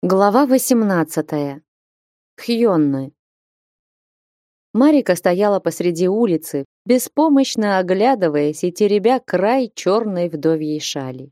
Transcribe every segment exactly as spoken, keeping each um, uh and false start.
Глава восемнадцатая. Хьонны. Марика стояла посреди улицы, беспомощно оглядываясь и теребя край черной вдовьей шали.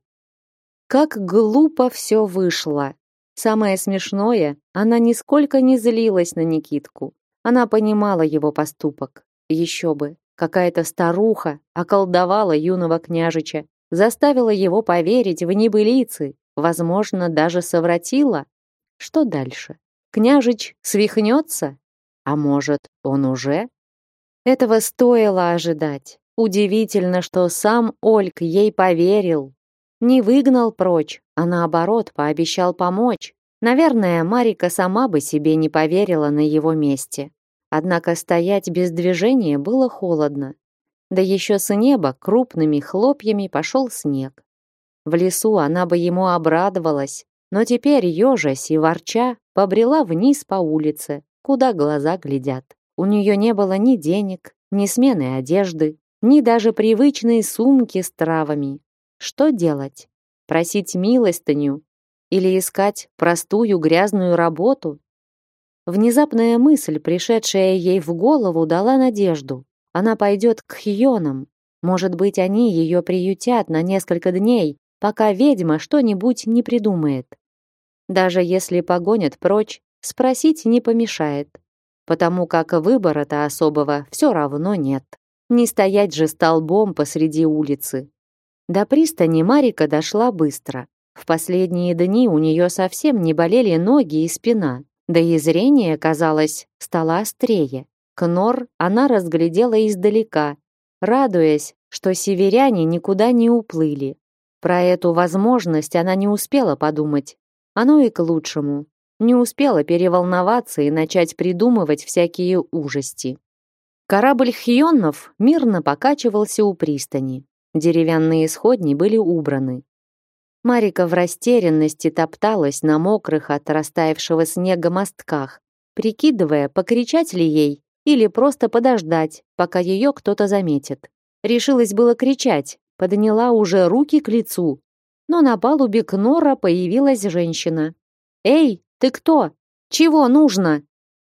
Как глупо все вышло. Самое смешное, она нисколько не злилась на Никитку. Она понимала его поступок. Еще бы, какая-то старуха околдовала юного княжича, заставила его поверить в небылицы, возможно, даже совратила. Что дальше? Княжич свихнется? А может, он уже? Этого стоило ожидать. Удивительно, что сам Ольг ей поверил. Не выгнал прочь, а наоборот, пообещал помочь. Наверное, Марика сама бы себе не поверила на его месте. Однако стоять без движения было холодно. Да еще с неба крупными хлопьями пошел снег. В лесу она бы ему обрадовалась, но теперь, ежась и ворча, побрела вниз по улице, куда глаза глядят. У нее не было ни денег, ни смены одежды, ни даже привычной сумки с травами. Что делать? Просить милостыню? Или искать простую грязную работу? Внезапная мысль, пришедшая ей в голову, дала надежду. Она пойдет к Хьонам. Может быть, они ее приютят на несколько дней, пока ведьма что-нибудь не придумает. Даже если погонят прочь, спросить не помешает, потому как выбора-то особого все равно нет. Не стоять же столбом посреди улицы. До пристани Марика дошла быстро. В последние дни у нее совсем не болели ноги и спина, да и зрение, казалось, стало острее. Кнор она разглядела издалека, радуясь, что северяне никуда не уплыли. Про эту возможность она не успела подумать. Оно и к лучшему. Не успела переволноваться и начать придумывать всякие ужасти. Корабль Хьоннов мирно покачивался у пристани. Деревянные сходни были убраны. Марика в растерянности топталась на мокрых от растаявшего снега мостках, прикидывая, покричать ли ей или просто подождать, пока ее кто-то заметит. Решилась было кричать, подняла уже руки к лицу, но на палубе Кнора появилась женщина. «Эй, ты кто? Чего нужно?»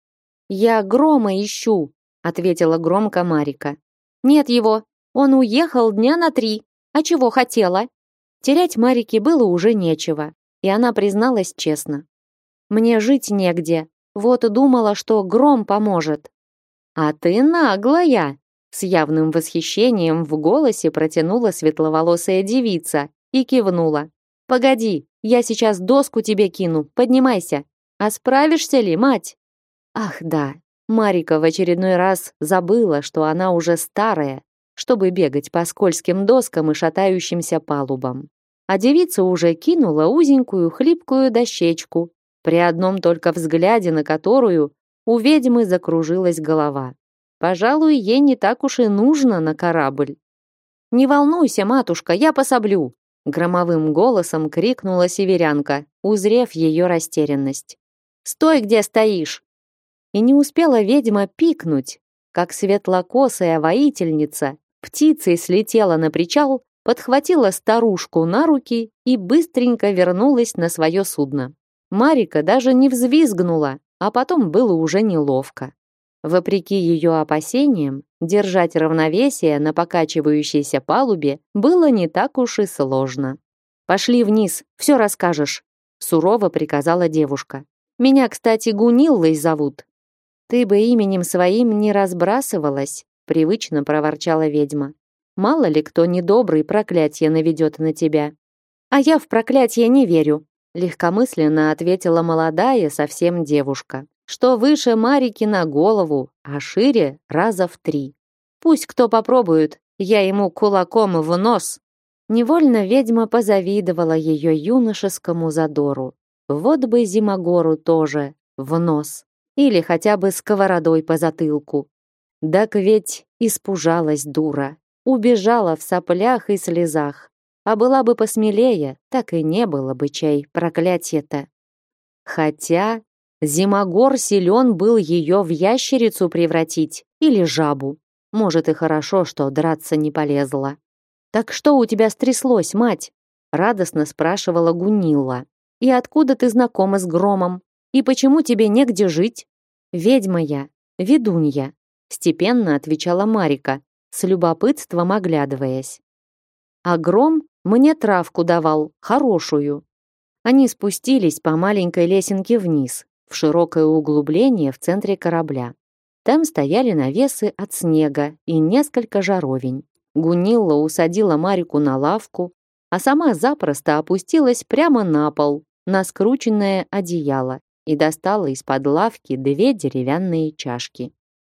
«Я Грома ищу», — ответила громко Марика. «Нет его, он уехал дня на три. А чего хотела?» Терять Марике было уже нечего, и она призналась честно. «Мне жить негде, вот думала, что Гром поможет». «А ты наглая!» С явным восхищением в голосе протянула светловолосая девица и кивнула. «Погоди, я сейчас доску тебе кину, поднимайся. А справишься ли, мать?» Ах да, Марика в очередной раз забыла, что она уже старая, чтобы бегать по скользким доскам и шатающимся палубам. А девица уже кинула узенькую хлипкую дощечку, при одном только взгляде на которую у ведьмы закружилась голова. Пожалуй, ей не так уж и нужно на корабль. «Не волнуйся, матушка, я пособлю!» Громовым голосом крикнула северянка, узрев ее растерянность. «Стой, где стоишь!» И не успела ведьма пикнуть, как светлокосая воительница птицей слетела на причал, подхватила старушку на руки и быстренько вернулась на свое судно. Марика даже не взвизгнула, а потом было уже неловко. Вопреки ее опасениям, держать равновесие на покачивающейся палубе было не так уж и сложно. «Пошли вниз, все расскажешь», — сурово приказала девушка. «Меня, кстати, Гуниллой зовут». «Ты бы именем своим не разбрасывалась», — привычно проворчала ведьма. «Мало ли кто недобрый проклятие наведет на тебя». «А я в проклятие не верю», — легкомысленно ответила молодая совсем девушка, что выше Марики на голову, а шире раза в три. «Пусть кто попробует, я ему кулаком в нос». Невольно ведьма позавидовала ее юношескому задору. Вот бы Зимогору тоже в нос. Или хотя бы сковородой по затылку. Так ведь испужалась дура. Убежала в соплях и слезах. А была бы посмелее, так и не было бы чай проклятье-то. Хотя Зимогор силен был ее в ящерицу превратить или жабу. Может, и хорошо, что драться не полезла. «Так что у тебя стряслось, мать?» радостно спрашивала Гунилла. И откуда ты знакома с Громом? И почему тебе негде жить? Ведьма я, ведунья, степенно отвечала Марика, с любопытством оглядываясь. А Гром мне травку давал, хорошую. Они спустились по маленькой лесенке вниз, в широкое углубление в центре корабля. Там стояли навесы от снега и несколько жаровень. Гунилла усадила Марику на лавку, а сама запросто опустилась прямо на пол, на скрученное одеяло, и достала из-под лавки две деревянные чашки.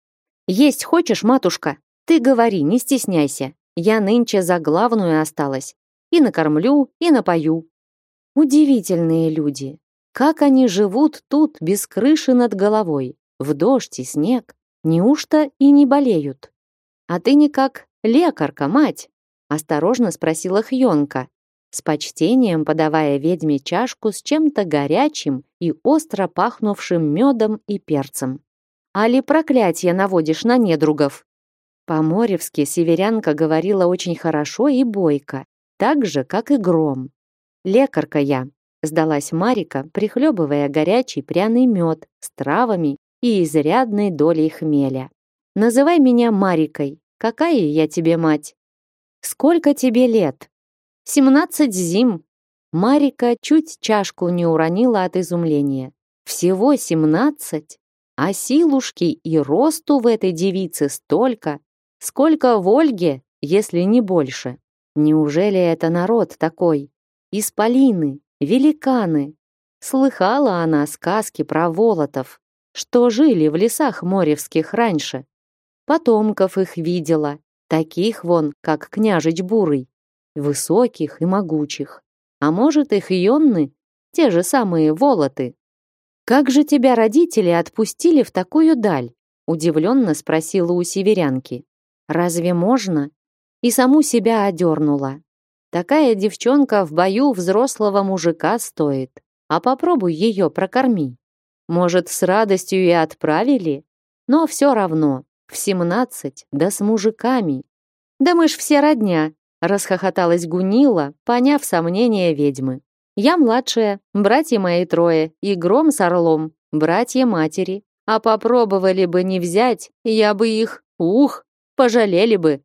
«Есть хочешь, матушка? Ты говори, не стесняйся. Я нынче за главную осталась. И накормлю, и напою». Удивительные люди. Как они живут тут без крыши над головой, в дождь и снег? Неужто и не болеют? А ты никак лекарка, мать? Осторожно спросила Хьонка, с почтением подавая ведьме чашку с чем-то горячим и остро пахнувшим медом и перцем. «Али проклятие наводишь на недругов?» По-моревски северянка говорила очень хорошо и бойко, так же, как и Гром. «Лекарка я», — сдалась Марика, прихлебывая горячий пряный мед с травами и изрядной долей хмеля. «Называй меня Марикой. Какая я тебе мать?» «Сколько тебе лет?» «Семнадцать зим». Марика чуть чашку не уронила от изумления. «Всего семнадцать? А силушки и росту в этой девице столько, сколько в Ольге, если не больше. Неужели это народ такой? Исполины, великаны». Слыхала она сказки про волотов, что жили в лесах моревских раньше. Потомков их видела, таких вон, как княжич Бурый, высоких и могучих. А может, их ионны, те же самые волоты. «Как же тебя родители отпустили в такую даль?» удивленно спросила у северянки. «Разве можно?» И саму себя одернула. Такая девчонка в бою взрослого мужика стоит, а попробуй ее прокорми. Может, с радостью и отправили? Но все равно, в семнадцать, да с мужиками. «Да мы ж все родня», — расхохоталась Гунилла, поняв сомнения ведьмы. «Я младшая, братья мои трое, и Гром с Орлом, братья матери. А попробовали бы не взять, я бы их, ух, пожалели бы».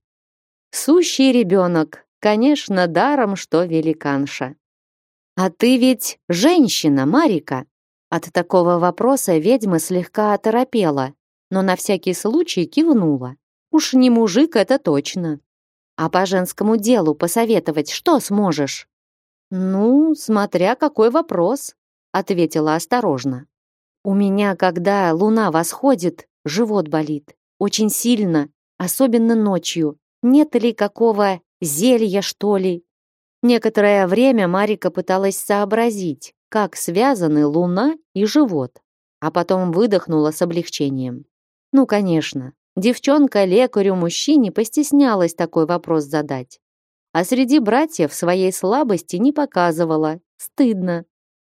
Сущий ребенок, конечно, даром, что великанша. «А ты ведь женщина, Марика?» От такого вопроса ведьма слегка оторопела, но на всякий случай кивнула. Уж не мужик, это точно. «А по женскому делу посоветовать что сможешь?» «Ну, смотря какой вопрос», — ответила осторожно. «У меня, когда луна восходит, живот болит. Очень сильно, особенно ночью. Нет ли какого зелья, что ли?» Некоторое время Марика пыталась сообразить, как связаны луна и живот, а потом выдохнула с облегчением. Ну, конечно, девчонка лекарю-мужчине постеснялась такой вопрос задать. А среди братьев своей слабости не показывала, стыдно.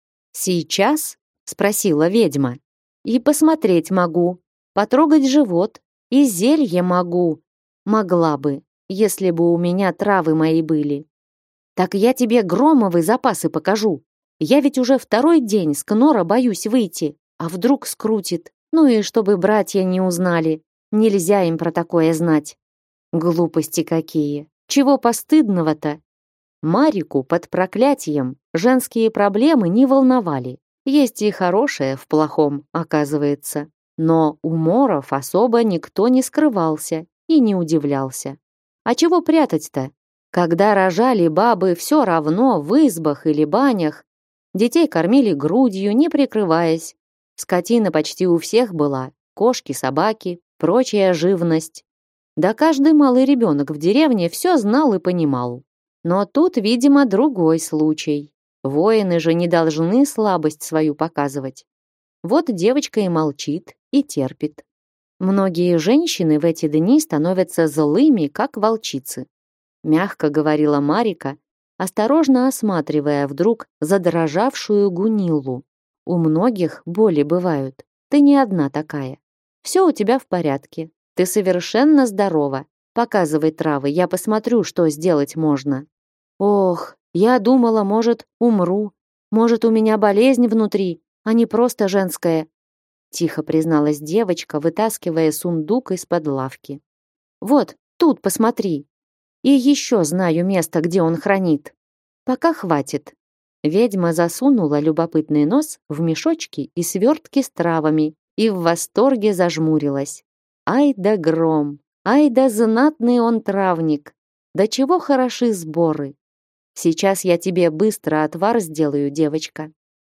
«Сейчас?» — спросила ведьма. «И посмотреть могу, потрогать живот, и зелье могу. Могла бы, если бы у меня травы мои были. Так я тебе громовые запасы покажу. Я ведь уже второй день с Кнора боюсь выйти, а вдруг скрутит. Ну и чтобы братья не узнали. Нельзя им про такое знать». Глупости какие. Чего постыдного-то? Марику под проклятием женские проблемы не волновали. Есть и хорошее в плохом, оказывается. Но у моров особо никто не скрывался и не удивлялся. А чего прятать-то? Когда рожали бабы все равно в избах или банях, детей кормили грудью, не прикрываясь. Скотина почти у всех была, кошки, собаки, прочая живность. Да каждый малый ребенок в деревне все знал и понимал. Но тут, видимо, другой случай. Воины же не должны слабость свою показывать. Вот девочка и молчит, и терпит. Многие женщины в эти дни становятся злыми, как волчицы. Мягко говорила Марика, осторожно осматривая вдруг задрожавшую Гуниллу. У многих боли бывают. Ты не одна такая. Все у тебя в порядке. Ты совершенно здорова. Показывай травы, я посмотрю, что сделать можно. Ох, я думала, может, умру. Может, у меня болезнь внутри, а не просто женская?» Тихо призналась девочка, вытаскивая сундук из-под лавки. «Вот, тут посмотри. И еще знаю место, где он хранит. Пока хватит». Ведьма засунула любопытный нос в мешочки и свертки с травами и в восторге зажмурилась. «Ай да гром! Ай да знатный он травник! Да чего хороши сборы! Сейчас я тебе быстро отвар сделаю, девочка.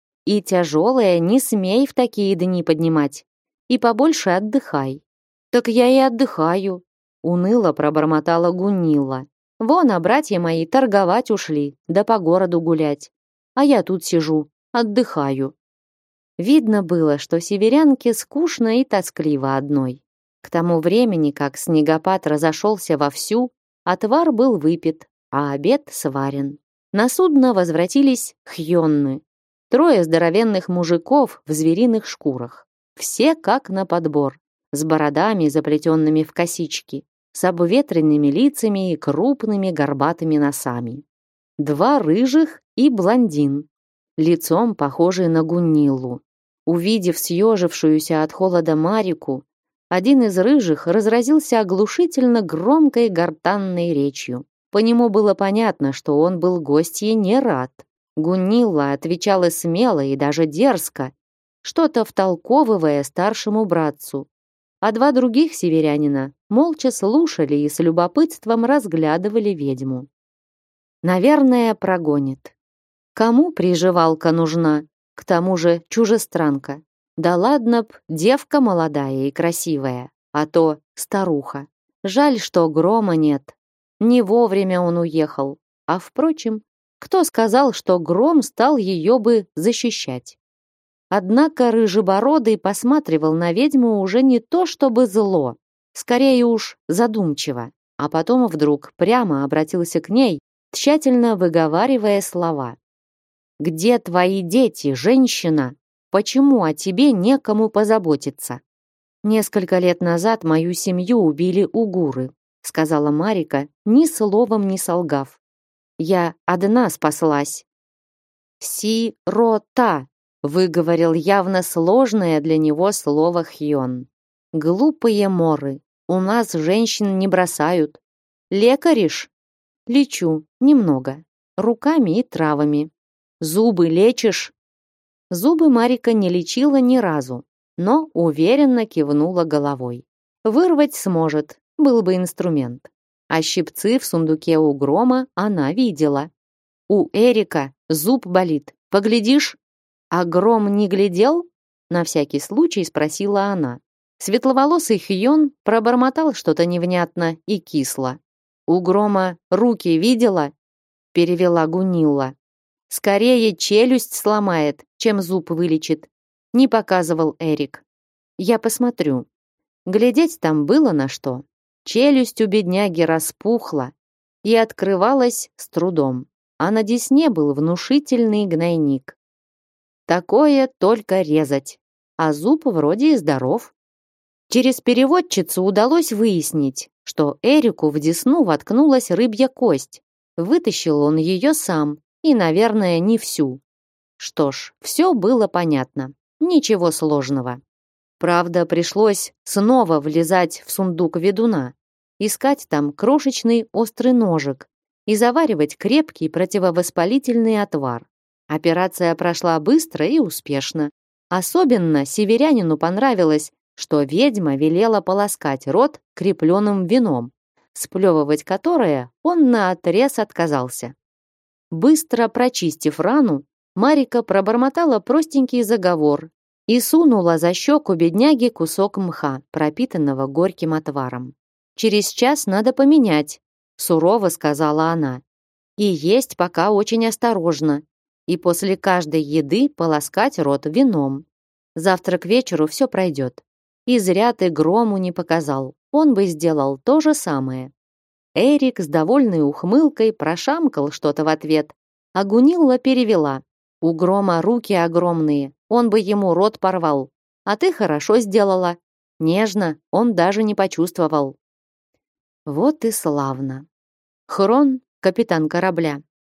И тяжелое не смей в такие дни поднимать. И побольше отдыхай». «Так я и отдыхаю», — уныло пробормотала Гунилла. «Вон, а братья мои торговать ушли, да по городу гулять. А я тут сижу, отдыхаю». Видно было, что северянке скучно и тоскливо одной. К тому времени, как снегопад разошелся вовсю, отвар был выпит, а обед сварен. На судно возвратились хьонны. Трое здоровенных мужиков в звериных шкурах. Все как на подбор, с бородами, заплетенными в косички, с обветренными лицами и крупными горбатыми носами. Два рыжих и блондин, лицом похожий на Гуннилу. Увидев съежившуюся от холода Марику, один из рыжих разразился оглушительно громкой гортанной речью. По нему было понятно, что он был гостье не рад. Гуннилла отвечала смело и даже дерзко, что-то втолковывая старшему братцу. А два других северянина молча слушали и с любопытством разглядывали ведьму. Наверное, прогонит. Кому приживалка нужна? К тому же чужестранка. Да ладно б, девка молодая и красивая, а то старуха. Жаль, что Грома нет. Не вовремя он уехал. А впрочем, кто сказал, что Гром стал ее бы защищать? Однако Рыжебородый посматривал на ведьму уже не то чтобы зло, скорее уж задумчиво, а потом вдруг прямо обратился к ней, тщательно выговаривая слова. «Где твои дети, женщина? Почему о тебе некому позаботиться?» «Несколько лет назад мою семью убили угуры», сказала Марика, ни словом не солгав. «Я одна спаслась». «Си-ро-та», выговорил явно сложное для него слово Хьон. «Глупые моры, у нас женщин не бросают. Лекаришь?» «Лечу, немного, руками и травами». «Зубы лечишь?» Зубы Марика не лечила ни разу, но уверенно кивнула головой. Вырвать сможет, был бы инструмент. А щипцы в сундуке у Грома она видела. «У Эрика зуб болит, поглядишь?» «А Гром не глядел?» На всякий случай спросила она. Светловолосый Хьон пробормотал что-то невнятно и кисло. «У Грома руки видела?» Перевела Гунилла. «Скорее челюсть сломает, чем зуб вылечит», не показывал Эрик. «Я посмотрю». Глядеть там было на что. Челюсть у бедняги распухла и открывалась с трудом, а на десне был внушительный гнойник. Такое только резать, а зуб вроде и здоров. Через переводчицу удалось выяснить, что Эрику в десну воткнулась рыбья кость. Вытащил он ее сам, и, наверное, не всю. Что ж, все было понятно, ничего сложного. Правда, пришлось снова влезать в сундук ведуна, искать там крошечный острый ножик и заваривать крепкий противовоспалительный отвар. Операция прошла быстро и успешно. Особенно северянину понравилось, что ведьма велела полоскать рот крепленным вином, сплевывать которое он наотрез отказался. Быстро прочистив рану, Марика пробормотала простенький заговор и сунула за щеку бедняги кусок мха, пропитанного горьким отваром. «Через час надо поменять», — сурово сказала она. «И есть пока очень осторожно, и после каждой еды полоскать рот вином. Завтра к вечеру все пройдет. И зря ты Грому не показал, он бы сделал то же самое». Эрик с довольной ухмылкой прошамкал что-то в ответ, а Гунилла перевела. «У Грома руки огромные, он бы ему рот порвал. А ты хорошо сделала. Нежно, он даже не почувствовал». Вот и славно. Хрон, капитан корабля,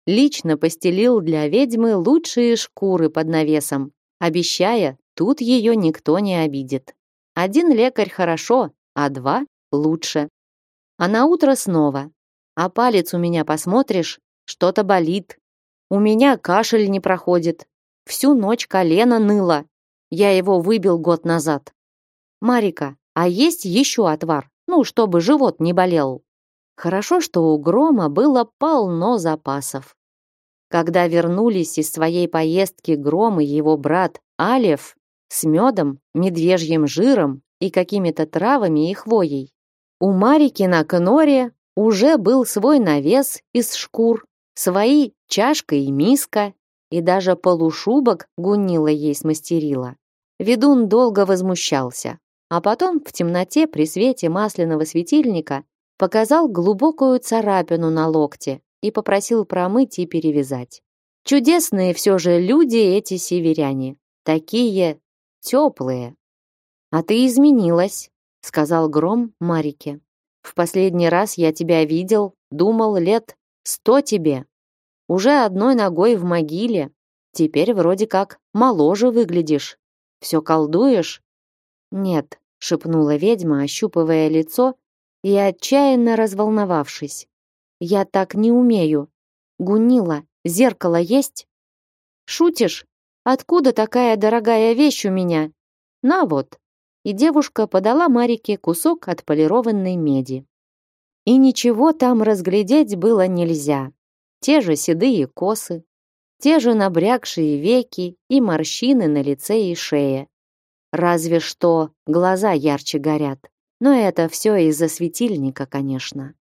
Лично постелил для ведьмы лучшие шкуры под навесом, обещая, тут ее никто не обидит. Один лекарь хорошо, а два лучше. А на утро снова. А палец у меня посмотришь, что-то болит. У меня кашель не проходит. Всю ночь колено ныло. Я его выбил год назад. Марика, а есть еще отвар? Ну, чтобы живот не болел. Хорошо, что у Грома было полно запасов. Когда вернулись из своей поездки Гром и его брат Алеф с медом, медвежьим жиром и какими-то травами и хвоей, у Марики на кноре уже был свой навес из шкур, свои чашка и миска, и даже полушубок Гунила ей смастерила. Ведун долго возмущался, а потом в темноте при свете масляного светильника показал глубокую царапину на локте и попросил промыть и перевязать. Чудесные все же люди эти северяне, такие теплые. А ты изменилась, сказал Гром Марике. В последний раз я тебя видел, думал, лет сто тебе. Уже одной ногой в могиле. Теперь вроде как моложе выглядишь. Все колдуешь? Нет, шепнула ведьма, ощупывая лицо и отчаянно разволновавшись. Я так не умею. Гунила, зеркало есть? Шутишь? Откуда такая дорогая вещь у меня? На вот. И девушка подала Марике кусок отполированной меди. И ничего там разглядеть было нельзя. Те же седые косы, те же набрякшие веки и морщины на лице и шее. Разве что глаза ярче горят. Но это все из-за светильника, конечно.